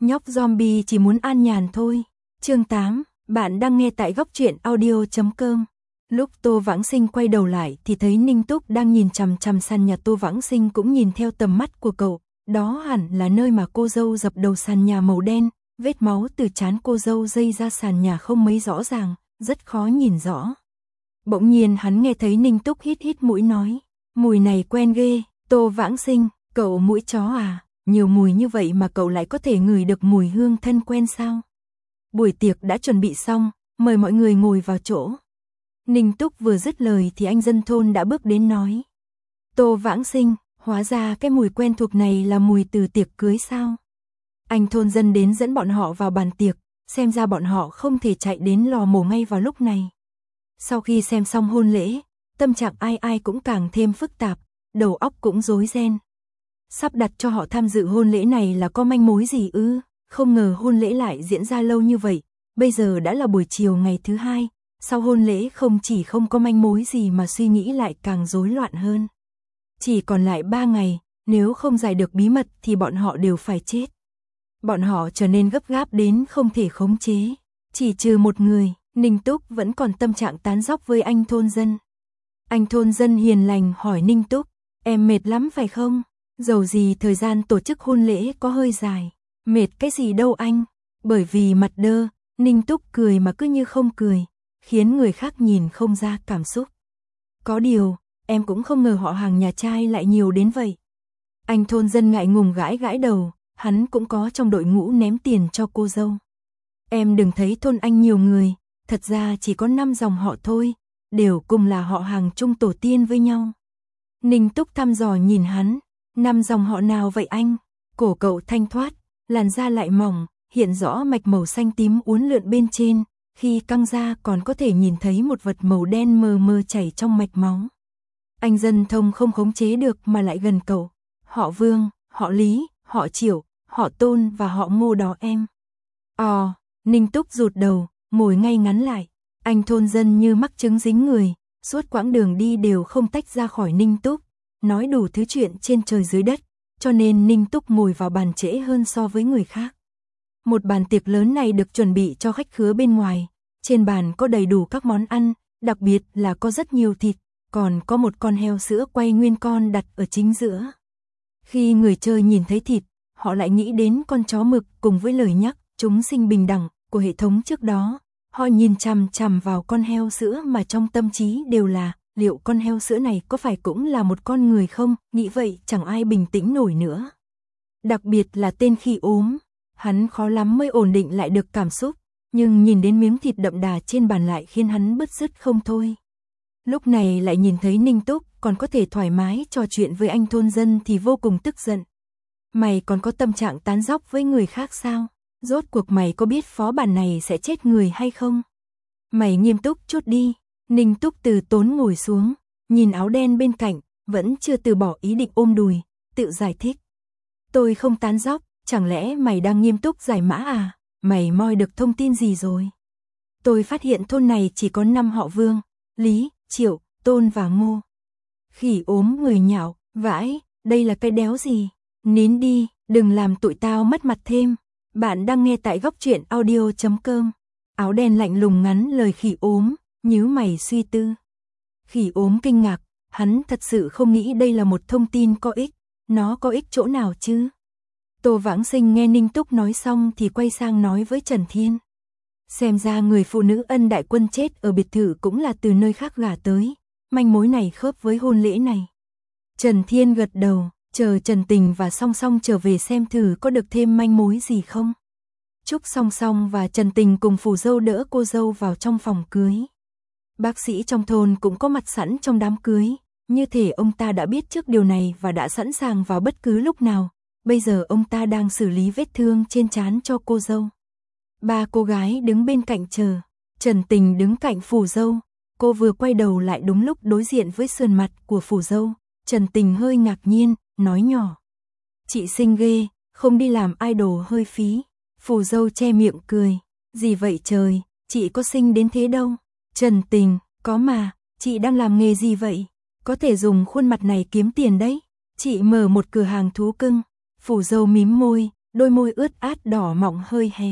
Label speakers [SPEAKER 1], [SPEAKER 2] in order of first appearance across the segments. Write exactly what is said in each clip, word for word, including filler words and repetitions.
[SPEAKER 1] Nhóc zombie chỉ muốn an nhàn thôi. Chương tám, bạn đang nghe tại góc truyện audio chấm com. Lúc Tô Vãng Sinh quay đầu lại thì thấy Ninh Túc đang nhìn chằm chằm sàn nhà. Tô Vãng Sinh cũng nhìn theo tầm mắt của cậu, đó hẳn là nơi mà cô dâu dập đầu sàn nhà màu đen, vết máu từ trán cô dâu dây ra sàn nhà không mấy rõ ràng, rất khó nhìn rõ. Bỗng nhiên hắn nghe thấy Ninh Túc hít hít mũi nói, mùi này quen ghê. Tô Vãng Sinh, cậu mũi chó à, nhiều mùi như vậy mà cậu lại có thể ngửi được mùi hương thân quen sao? Buổi tiệc đã chuẩn bị xong, mời mọi người ngồi vào chỗ. Ninh Túc vừa dứt lời thì anh dân thôn đã bước đến nói, Tô Vãng Sinh, hóa ra cái mùi quen thuộc này là mùi từ tiệc cưới sao? Anh thôn dân đến dẫn bọn họ vào bàn tiệc, xem ra bọn họ không thể chạy đến lò mổ ngay vào lúc này. Sau khi xem xong hôn lễ, tâm trạng ai ai cũng càng thêm phức tạp, đầu óc cũng rối ren. Sắp đặt cho họ tham dự hôn lễ này là có manh mối gì ư? Không ngờ hôn lễ lại diễn ra lâu như vậy, bây giờ đã là buổi chiều ngày thứ hai, sau hôn lễ không chỉ không có manh mối gì mà suy nghĩ lại càng rối loạn hơn. Chỉ còn lại ba ngày, nếu không giải được bí mật thì bọn họ đều phải chết. Bọn họ trở nên gấp gáp đến không thể khống chế, chỉ trừ một người. Ninh Túc vẫn còn tâm trạng tán dóc với anh thôn dân. Anh thôn dân hiền lành hỏi Ninh Túc, em mệt lắm phải không? Dầu gì thời gian tổ chức hôn lễ có hơi dài. Mệt cái gì đâu anh? Bởi vì mặt đơ, Ninh Túc cười mà cứ như không cười, khiến người khác nhìn không ra cảm xúc. Có điều, em cũng không ngờ họ hàng nhà trai lại nhiều đến vậy. Anh thôn dân ngại ngùng gãi gãi đầu, hắn cũng có trong đội ngũ ném tiền cho cô dâu. Em đừng thấy thôn anh nhiều người, thật ra chỉ có năm dòng họ thôi, đều cùng là họ hàng chung tổ tiên với nhau. Ninh Túc thăm dò nhìn hắn, năm dòng họ nào vậy anh? Cổ cậu thanh thoát, làn da lại mỏng, hiện rõ mạch màu xanh tím uốn lượn bên trên, khi căng ra còn có thể nhìn thấy một vật màu đen mờ mờ chảy trong mạch máu. Anh dân thông không khống chế được mà lại gần cậu. Họ Vương, họ Lý, họ Triệu, họ Tôn và họ Ngô đó em. Ồ, Ninh Túc rụt đầu, ngồi ngay ngắn lại. Anh thôn dân như mắc chứng dính người, suốt quãng đường đi đều không tách ra khỏi Ninh Túc, nói đủ thứ chuyện trên trời dưới đất, cho nên Ninh Túc ngồi vào bàn trễ hơn so với người khác. Một bàn tiệc lớn này được chuẩn bị cho khách khứa bên ngoài, trên bàn có đầy đủ các món ăn, đặc biệt là có rất nhiều thịt, còn có một con heo sữa quay nguyên con đặt ở chính giữa. Khi người chơi nhìn thấy thịt, họ lại nghĩ đến con chó mực cùng với lời nhắc chúng sinh bình đẳng của hệ thống trước đó. Họ nhìn chằm chằm vào con heo sữa mà trong tâm trí đều là, liệu con heo sữa này có phải cũng là một con người không? Nghĩ vậy chẳng ai bình tĩnh nổi nữa. Đặc biệt là tên Khỉ Ốm, hắn khó lắm mới ổn định lại được cảm xúc, nhưng nhìn đến miếng thịt đậm đà trên bàn lại khiến hắn bứt rứt không thôi. Lúc này lại nhìn thấy Ninh Túc còn có thể thoải mái trò chuyện với anh thôn dân thì vô cùng tức giận. Mày còn có tâm trạng tán dóc với người khác sao? Rốt cuộc mày có biết phó bản này sẽ chết người hay không? Mày nghiêm túc chút đi. Ninh Túc từ tốn ngồi xuống, nhìn áo đen bên cạnh, vẫn chưa từ bỏ ý định ôm đùi, tự giải thích. Tôi không tán dóc, chẳng lẽ mày đang nghiêm túc giải mã à? Mày moi được thông tin gì rồi? Tôi phát hiện thôn này chỉ có năm họ Vương, Lý, Triệu, Tôn và Ngô. Khỉ Ốm người nhạo, vãi, đây là cái đéo gì? Nín đi, đừng làm tụi tao mất mặt thêm. Bạn đang nghe tại góc truyện audio chấm com. Áo đen lạnh lùng ngắn lời Khỉ Ốm, nhíu mày suy tư. Khỉ Ốm kinh ngạc, hắn thật sự không nghĩ đây là một thông tin có ích. Nó có ích chỗ nào chứ? Tô Vãng Sinh nghe Ninh Túc nói xong thì quay sang nói với Trần Thiên. Xem ra người phụ nữ Ân đại quân chết ở biệt thự cũng là từ nơi khác gả tới. Manh mối này khớp với hôn lễ này. Trần Thiên gật đầu, chờ Trần Tình và Song Song trở về xem thử có được thêm manh mối gì không. Trúc Song Song và Trần Tình cùng phù dâu đỡ cô dâu vào trong phòng cưới. Bác sĩ trong thôn cũng có mặt sẵn trong đám cưới, như thể ông ta đã biết trước điều này và đã sẵn sàng vào bất cứ lúc nào. Bây giờ ông ta đang xử lý vết thương trên trán cho cô dâu. Ba cô gái đứng bên cạnh chờ, Trần Tình đứng cạnh phù dâu. Cô vừa quay đầu lại đúng lúc đối diện với sườn mặt của phù dâu. Trần Tình hơi ngạc nhiên, nói nhỏ. Chị xinh ghê, không đi làm idol hơi phí. Phù dâu che miệng cười. Gì vậy trời, chị có xinh đến thế đâu. Trần Tình, có mà, chị đang làm nghề gì vậy? Có thể dùng khuôn mặt này kiếm tiền đấy. Chị mở một cửa hàng thú cưng. Phù dâu mím môi, đôi môi ướt át đỏ mọng hơi hé.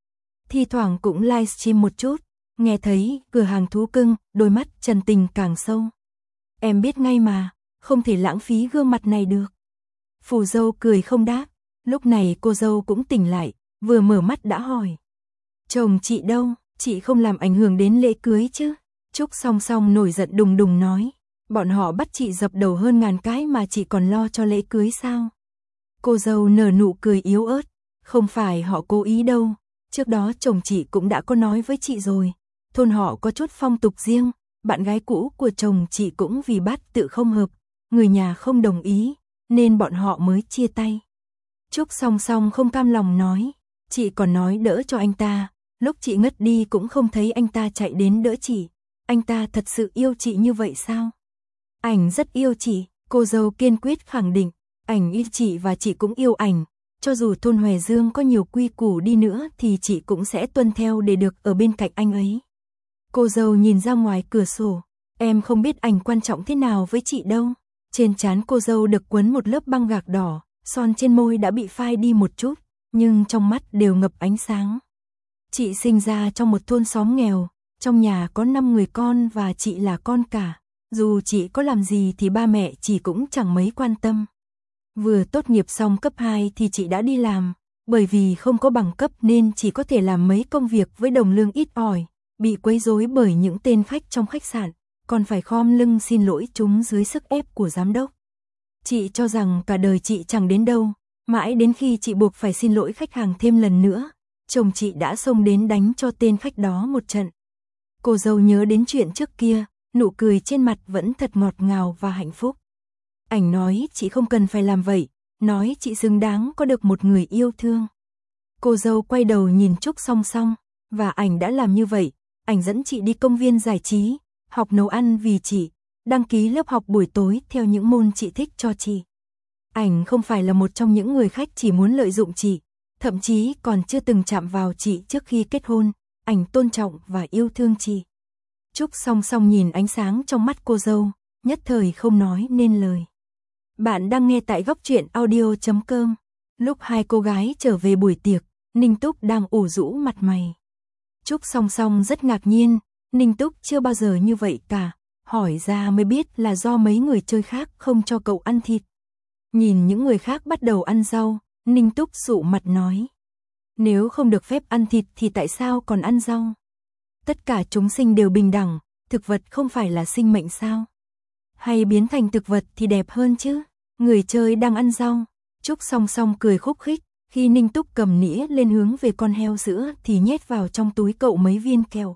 [SPEAKER 1] Thi thoảng cũng livestream một chút, nghe thấy cửa hàng thú cưng, đôi mắt Trần Tình càng sâu. Em biết ngay mà, không thể lãng phí gương mặt này được. Phù dâu cười không đáp, lúc này cô dâu cũng tỉnh lại, vừa mở mắt đã hỏi. Chồng chị đâu, chị không làm ảnh hưởng đến lễ cưới chứ? Trúc Song Song nổi giận đùng đùng nói, bọn họ bắt chị dập đầu hơn ngàn cái mà chị còn lo cho lễ cưới sao? Cô dâu nở nụ cười yếu ớt, không phải họ cố ý đâu, trước đó chồng chị cũng đã có nói với chị rồi, thôn họ có chút phong tục riêng, bạn gái cũ của chồng chị cũng vì bát tự không hợp, người nhà không đồng ý, nên bọn họ mới chia tay. Trúc Song Song không cam lòng nói, chị còn nói đỡ cho anh ta, lúc chị ngất đi cũng không thấy anh ta chạy đến đỡ chị, anh ta thật sự yêu chị như vậy sao? Ảnh rất yêu chị, cô dâu kiên quyết khẳng định, ảnh yêu chị và chị cũng yêu ảnh, cho dù thôn Hòe Dương có nhiều quy củ đi nữa thì chị cũng sẽ tuân theo để được ở bên cạnh anh ấy. Cô dâu nhìn ra ngoài cửa sổ, em không biết ảnh quan trọng thế nào với chị đâu. Trên trán cô dâu được quấn một lớp băng gạc đỏ, son trên môi đã bị phai đi một chút, nhưng trong mắt đều ngập ánh sáng. Chị sinh ra trong một thôn xóm nghèo, trong nhà có năm người con và chị là con cả. Dù chị có làm gì thì ba mẹ chị cũng chẳng mấy quan tâm. Vừa tốt nghiệp xong cấp hai thì chị đã đi làm, bởi vì không có bằng cấp nên chỉ có thể làm mấy công việc với đồng lương ít ỏi, bị quấy rối bởi những tên khách trong khách sạn, còn phải khom lưng xin lỗi chúng dưới sức ép của giám đốc. Chị cho rằng cả đời chị chẳng đến đâu, mãi đến khi chị buộc phải xin lỗi khách hàng thêm lần nữa, chồng chị đã xông đến đánh cho tên khách đó một trận. Cô dâu nhớ đến chuyện trước kia, nụ cười trên mặt vẫn thật ngọt ngào và hạnh phúc. Ảnh nói chị không cần phải làm vậy, nói chị xứng đáng có được một người yêu thương. Cô dâu quay đầu nhìn Trúc Song Song, và ảnh đã làm như vậy, ảnh dẫn chị đi công viên giải trí, học nấu ăn vì chị, đăng ký lớp học buổi tối theo những môn chị thích cho chị. Ảnh không phải là một trong những người khách chỉ muốn lợi dụng chị, thậm chí còn chưa từng chạm vào chị trước khi kết hôn, ảnh tôn trọng và yêu thương chị. Trúc Song Song nhìn ánh sáng trong mắt cô dâu, nhất thời không nói nên lời. Bạn đang nghe tại góc truyện audio chấm com. Lúc hai cô gái trở về buổi tiệc, Ninh Túc đang ủ rũ mặt mày. Trúc Song Song rất ngạc nhiên, Ninh Túc chưa bao giờ như vậy cả, hỏi ra mới biết là do mấy người chơi khác không cho cậu ăn thịt. Nhìn những người khác bắt đầu ăn rau, Ninh Túc sụ mặt nói. Nếu không được phép ăn thịt thì tại sao còn ăn rau? Tất cả chúng sinh đều bình đẳng, thực vật không phải là sinh mệnh sao? Hay biến thành thực vật thì đẹp hơn chứ? Người chơi đang ăn rau, Trúc Song Song cười khúc khích, khi Ninh Túc cầm nĩa lên hướng về con heo sữa thì nhét vào trong túi cậu mấy viên kẹo.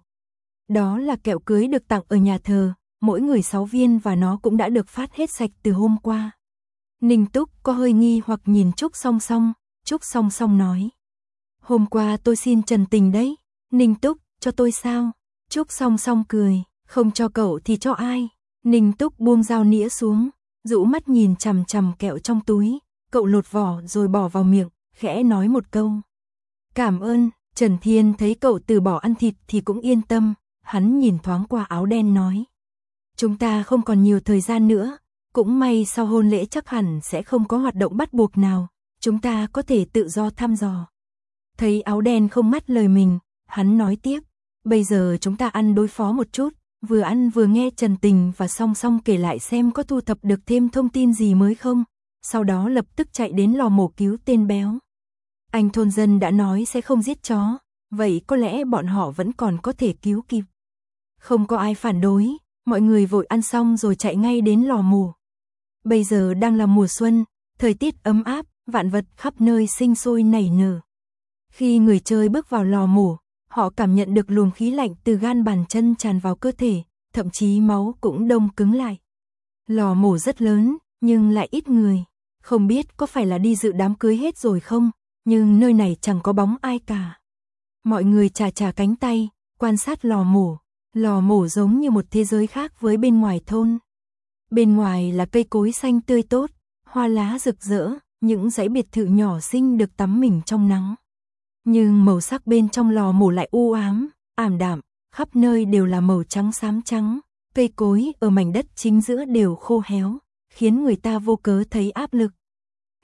[SPEAKER 1] Đó là kẹo cưới được tặng ở nhà thờ, mỗi người sáu viên và nó cũng đã được phát hết sạch từ hôm qua. Ninh Túc có hơi nghi hoặc nhìn Trúc Song Song, Trúc Song Song nói. Hôm qua tôi xin Trần Tình đấy, Ninh Túc, cho tôi sao? Trúc Song Song cười, không cho cậu thì cho ai? Ninh Túc buông dao nĩa xuống, rũ mắt nhìn chằm chằm kẹo trong túi, cậu lột vỏ rồi bỏ vào miệng, khẽ nói một câu. Cảm ơn. Trần Thiên thấy cậu từ bỏ ăn thịt thì cũng yên tâm, hắn nhìn thoáng qua áo đen nói. Chúng ta không còn nhiều thời gian nữa, cũng may sau hôn lễ chắc hẳn sẽ không có hoạt động bắt buộc nào, chúng ta có thể tự do thăm dò. Thấy áo đen không mắt lời mình, hắn nói tiếp, bây giờ chúng ta ăn đối phó một chút, vừa ăn vừa nghe Trần Tình và Song Song kể lại xem có thu thập được thêm thông tin gì mới không, sau đó lập tức chạy đến lò mổ cứu tên béo. Anh thôn dân đã nói sẽ không giết chó, vậy có lẽ bọn họ vẫn còn có thể cứu kịp. Không có ai phản đối, mọi người vội ăn xong rồi chạy ngay đến lò mổ. Bây giờ đang là mùa xuân, thời tiết ấm áp, vạn vật khắp nơi sinh sôi nảy nở. Khi người chơi bước vào lò mổ, họ cảm nhận được luồng khí lạnh từ gan bàn chân tràn vào cơ thể, thậm chí máu cũng đông cứng lại. Lò mổ rất lớn, nhưng lại ít người. Không biết có phải là đi dự đám cưới hết rồi không, nhưng nơi này chẳng có bóng ai cả. Mọi người chà chà cánh tay, quan sát lò mổ. Lò mổ giống như một thế giới khác với bên ngoài thôn. Bên ngoài là cây cối xanh tươi tốt, hoa lá rực rỡ, những dãy biệt thự nhỏ xinh được tắm mình trong nắng. Nhưng màu sắc bên trong lò mổ lại u ám, ảm đạm, khắp nơi đều là màu trắng xám trắng, cây cối ở mảnh đất chính giữa đều khô héo, khiến người ta vô cớ thấy áp lực.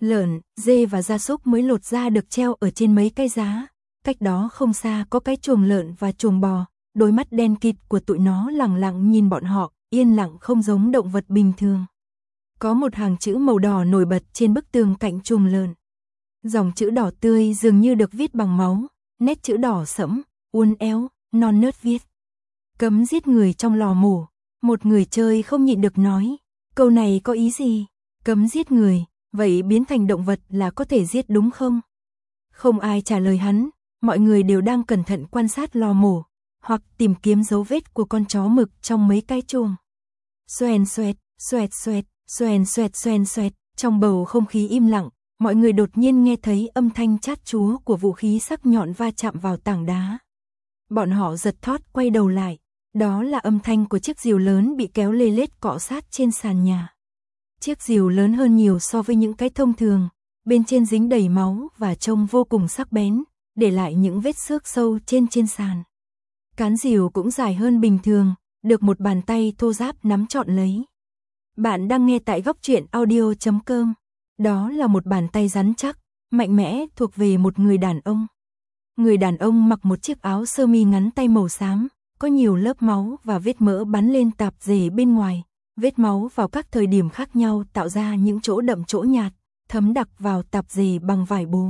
[SPEAKER 1] lợn, dê và gia súc mới lột ra được treo ở trên mấy cái giá. Cách đó không xa có cái chuồng lợn và chuồng bò, đôi mắt đen kịt của tụi nó lẳng lặng nhìn bọn họ, yên lặng không giống động vật bình thường. Có một hàng chữ màu đỏ nổi bật trên bức tường cạnh chuồng lợn. Dòng chữ đỏ tươi dường như được viết bằng máu, nét chữ đỏ sẫm, uốn éo, non nớt viết: cấm giết người trong lò mổ. Một người chơi không nhịn được nói, câu này có ý gì? Cấm giết người, vậy biến thành động vật là có thể giết đúng không? Không ai trả lời hắn, mọi người đều đang cẩn thận quan sát lò mổ, hoặc tìm kiếm dấu vết của con chó mực trong mấy cái chuồng. Xoèn xoẹt, xoẹt xoẹt, xoèn xoẹt xoèn xoẹt, trong bầu không khí im lặng, mọi người đột nhiên nghe thấy âm thanh chát chúa của vũ khí sắc nhọn va chạm vào tảng đá. Bọn họ giật thót quay đầu lại, đó là âm thanh của chiếc rìu lớn bị kéo lê lết cọ sát trên sàn nhà. Chiếc rìu lớn hơn nhiều so với những cái thông thường, bên trên dính đầy máu và trông vô cùng sắc bén, để lại những vết xước sâu trên trên sàn. Cán rìu cũng dài hơn bình thường, được một bàn tay thô ráp nắm trọn lấy. Bạn đang nghe tại góc truyện audio chấm com. Đó là một bàn tay rắn chắc, mạnh mẽ thuộc về một người đàn ông. Người đàn ông mặc một chiếc áo sơ mi ngắn tay màu xám, có nhiều lớp máu và vết mỡ bắn lên tạp dề bên ngoài. Vết máu vào các thời điểm khác nhau tạo ra những chỗ đậm chỗ nhạt, thấm đặc vào tạp dề bằng vải bố.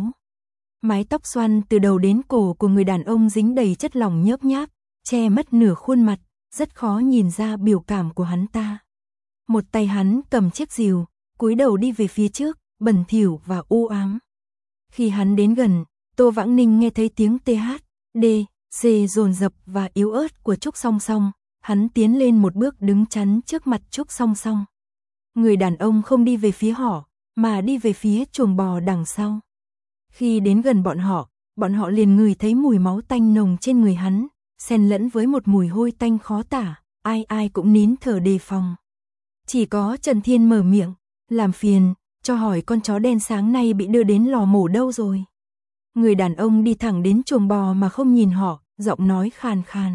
[SPEAKER 1] Mái tóc xoăn từ đầu đến cổ của người đàn ông dính đầy chất lỏng nhớp nháp, che mất nửa khuôn mặt, rất khó nhìn ra biểu cảm của hắn ta. Một tay hắn cầm chiếc rìu, cúi đầu đi về phía trước, bẩn thỉu và u ám. Khi hắn đến gần, Tô Vãng Ninh nghe thấy tiếng tê hát, đê, xê dồn dập và yếu ớt của Trúc Song Song. Hắn tiến lên một bước đứng chắn trước mặt Trúc Song Song. Người đàn ông không đi về phía họ, mà đi về phía chuồng bò đằng sau. Khi đến gần bọn họ, bọn họ liền ngửi thấy mùi máu tanh nồng trên người hắn, xen lẫn với một mùi hôi tanh khó tả, ai ai cũng nín thở đề phòng. Chỉ có Trần Thiên mở miệng, làm phiền, cho hỏi con chó đen sáng nay bị đưa đến lò mổ đâu rồi. Người đàn ông đi thẳng đến chuồng bò mà không nhìn họ, giọng nói khàn khàn.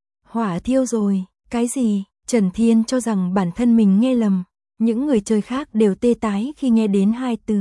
[SPEAKER 1] Hỏa thiêu rồi, cái gì? Trần Thiên cho rằng bản thân mình nghe lầm, những người chơi khác đều tê tái khi nghe đến hai từ.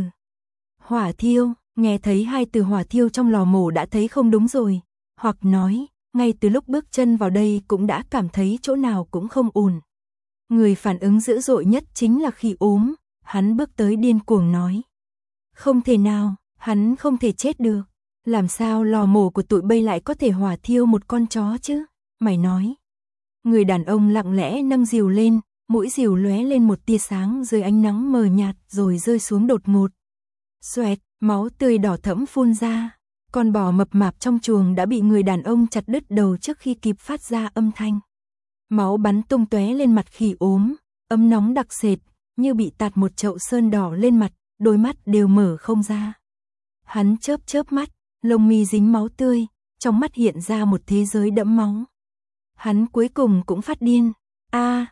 [SPEAKER 1] Hỏa thiêu, nghe thấy hai từ hỏa thiêu trong lò mổ đã thấy không đúng rồi, hoặc nói, ngay từ lúc bước chân vào đây cũng đã cảm thấy chỗ nào cũng không ổn. Người phản ứng dữ dội nhất chính là Khỉ Ốm, hắn bước tới điên cuồng nói. Không thể nào, hắn không thể chết được, làm sao lò mổ của tụi bây lại có thể hỏa thiêu một con chó chứ? Mày nói. Người đàn ông lặng lẽ nâng rìu lên, mũi rìu lóe lên một tia sáng dưới ánh nắng mờ nhạt rồi rơi xuống đột ngột. Xoẹt, máu tươi đỏ thẫm phun ra. Con bò mập mạp trong chuồng đã bị người đàn ông chặt đứt đầu trước khi kịp phát ra âm thanh. Máu bắn tung tóe lên mặt Khỉ Ốm, ấm nóng đặc sệt, như bị tạt một chậu sơn đỏ lên mặt, đôi mắt đều mở không ra. Hắn chớp chớp mắt, lông mi dính máu tươi, trong mắt hiện ra một thế giới đẫm máu. Hắn cuối cùng cũng phát điên. A,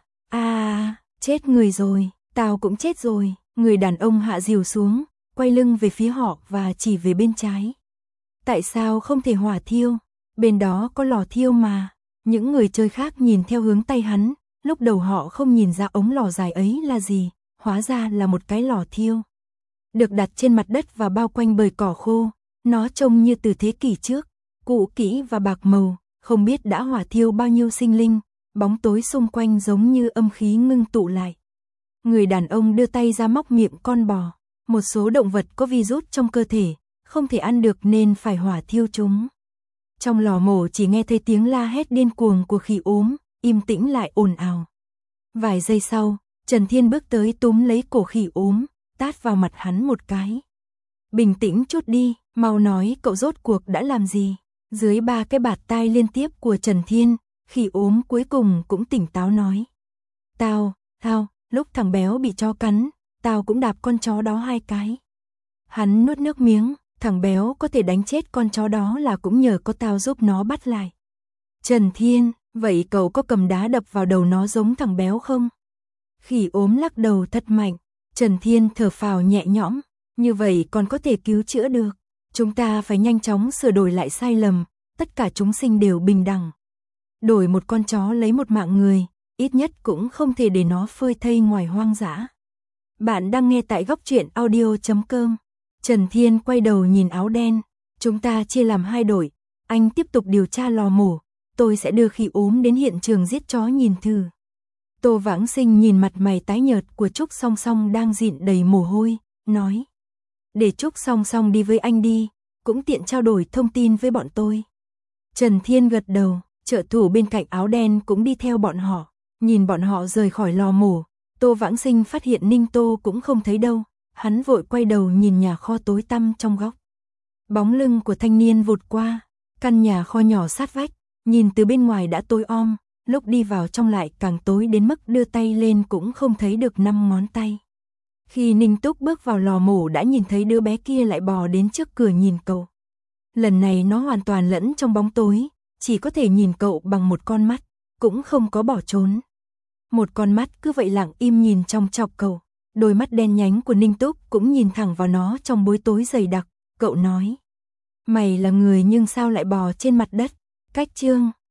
[SPEAKER 1] a, chết người rồi, tao cũng chết rồi. Người đàn ông hạ rìu xuống, quay lưng về phía họ và chỉ về bên trái. Tại sao không thể hỏa thiêu? Bên đó có lò thiêu mà. Những người chơi khác nhìn theo hướng tay hắn, lúc đầu họ không nhìn ra ống lò dài ấy là gì, hóa ra là một cái lò thiêu. Được đặt trên mặt đất và bao quanh bởi cỏ khô, nó trông như từ thế kỷ trước, cũ kỹ và bạc màu. Không biết đã hỏa thiêu bao nhiêu sinh linh, bóng tối xung quanh giống như âm khí ngưng tụ lại. Người đàn ông đưa tay ra móc miệng con bò. Một số động vật có virus trong cơ thể, không thể ăn được nên phải hỏa thiêu chúng. Trong lò mổ chỉ nghe thấy tiếng la hét điên cuồng của Khỉ Ốm, im tĩnh lại ồn ào. Vài giây sau, Trần Thiên bước tới túm lấy cổ Khỉ Ốm, tát vào mặt hắn một cái. Bình tĩnh chút đi, mau nói cậu rốt cuộc đã làm gì? Dưới ba cái bạt tai liên tiếp của Trần Thiên, Khỉ Ốm cuối cùng cũng tỉnh táo nói. Tao, tao, lúc thằng béo bị chó cắn, tao cũng đạp con chó đó hai cái. Hắn nuốt nước miếng, thằng béo có thể đánh chết con chó đó là cũng nhờ có tao giúp nó bắt lại. Trần Thiên, vậy cậu có cầm đá đập vào đầu nó giống thằng béo không? Khỉ Ốm lắc đầu thật mạnh. Trần Thiên thở phào nhẹ nhõm, như vậy còn có thể cứu chữa được. Chúng ta phải nhanh chóng sửa đổi lại sai lầm, tất cả chúng sinh đều bình đẳng. Đổi một con chó lấy một mạng người, ít nhất cũng không thể để nó phơi thây ngoài hoang dã. Bạn đang nghe tại góc truyện audio chấm com. Trần Thiên quay đầu nhìn áo đen. Chúng ta chia làm hai đội. Anh tiếp tục điều tra lò mổ. Tôi sẽ đưa Khi ốm đến hiện trường giết chó nhìn thử. Tô Vãng Sinh nhìn mặt mày tái nhợt của Trúc Song Song đang dịn đầy mồ hôi, nói. Để Trúc Song Song đi với anh đi, cũng tiện trao đổi thông tin với bọn tôi. Trần Thiên gật đầu, trợ thủ bên cạnh áo đen cũng đi theo bọn họ. Nhìn bọn họ rời khỏi lò mổ, Tô Vãng Sinh phát hiện Ninh Tô cũng không thấy đâu. Hắn vội quay đầu nhìn nhà kho tối tăm trong góc. Bóng lưng của thanh niên vụt qua, căn nhà kho nhỏ sát vách, nhìn từ bên ngoài đã tối om, lúc đi vào trong lại càng tối đến mức đưa tay lên cũng không thấy được năm ngón tay. Khi Ninh Túc bước vào lò mổ đã nhìn thấy đứa bé kia lại bò đến trước cửa nhìn cậu. Lần này nó hoàn toàn lẫn trong bóng tối, chỉ có thể nhìn cậu bằng một con mắt, cũng không có bỏ trốn. Một con mắt cứ vậy lặng im nhìn trong chọc cậu, đôi mắt đen nhánh của Ninh Túc cũng nhìn thẳng vào nó trong bối tối dày đặc, cậu nói. Mày là người nhưng sao lại bò trên mặt đất, cách chương.